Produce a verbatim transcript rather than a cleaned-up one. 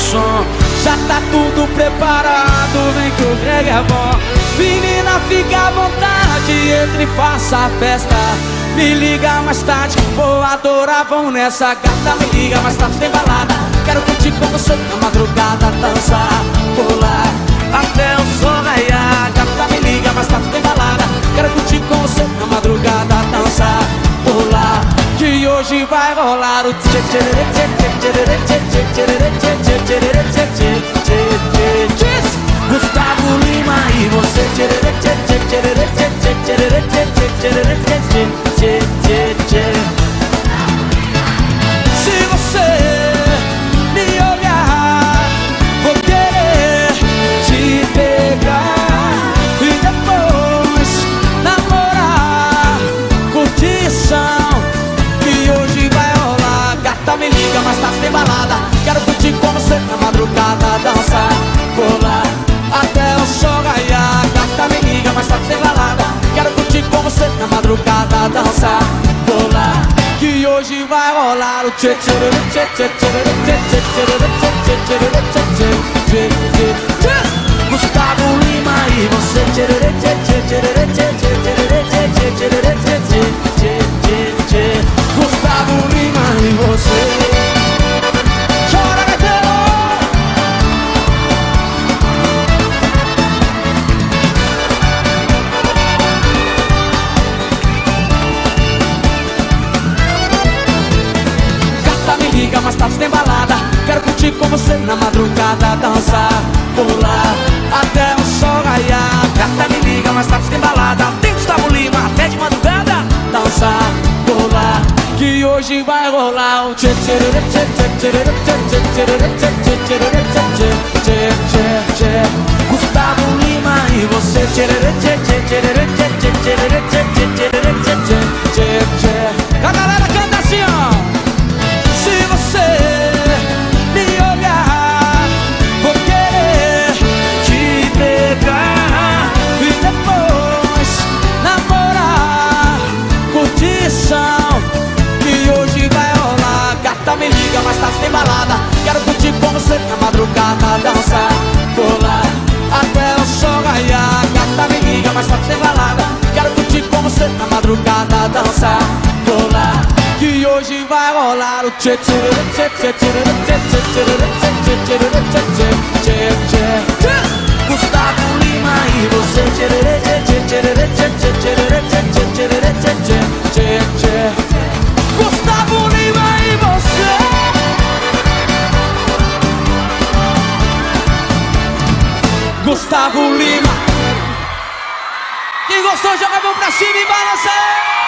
som. Já tá tudo preparado, vem que o Greg é bom. Menina, fica à vontade, entre e faça a festa. Me liga mais tarde, vou adorar, vão nessa. Gata, me liga mais tarde, tem balada. Quero curtir com você na madrugada, dançar, pular até o sol raiar. Gata, me liga mais tarde, tem balada. Quero curtir com você na madrugada, dançar, pular, que hoje vai rolar o tchê tchê tchê tchê tchê tchê tchê tchê tchê tchê tchê. Gustavo Lima e você tchê tchê tchê tchê tchê tchê tchê tchê tchê tchê tchê. Se você me olhar, vou querer te pegar e depois namorar, curtição, que hoje vai rolar. Gata, me liga, mas tá sem balada. Quero curtir com você na madrugada, dançar, pular até o sol raiar. Gata, me liga, mas tá sem balada. Quero curtir com você na madrugada, dançar, pular, que hoje vai rolar o tchê tchê tchê tchê tchê tchê tchê tchê tchê tchê. Gustavo Lima e você tchê tchê tchê tchê tchê tchê tchê tchê tchê. Gustavo Lima e você. Chora, gaiteiro! Liga, mais tarde tem balada. Quero curtir com você na madrugada, dançar, pular até o sol raiar. Gata, me liga, mais tarde tem balada. Tem Gustavo Lima até de madrugada, dançar, pular, que hoje vai rolar o tchê tchê tchê tchê tchê tchê tchê tchê tchê tchê. Gustavo Lima e você tchê tchê tchê tchê tchê tchê tchê tchê tchê. A galera canta assim, ó. Se você me olhar, vou querer te pegar e depois namorar, curtição, que hoje vai rolar. Gata, me liga, mas tá sem balada. Quero curtir com você na madrugada, dançar, pular até o sol raiar. Gata, me liga, mas tá sem balada. Quero curtir com você na madrugada, dançar, pular, que hoje vai rolar o tchê tchê tchê tchê tchê tchê tchê tchê tchê. Gustavo Lima e você tchê tchê tchê tchê tchê tchê tchê. Gustavo Lima e você. Gustavo Lima. Quem gostou, joga a mão pra cima e balança.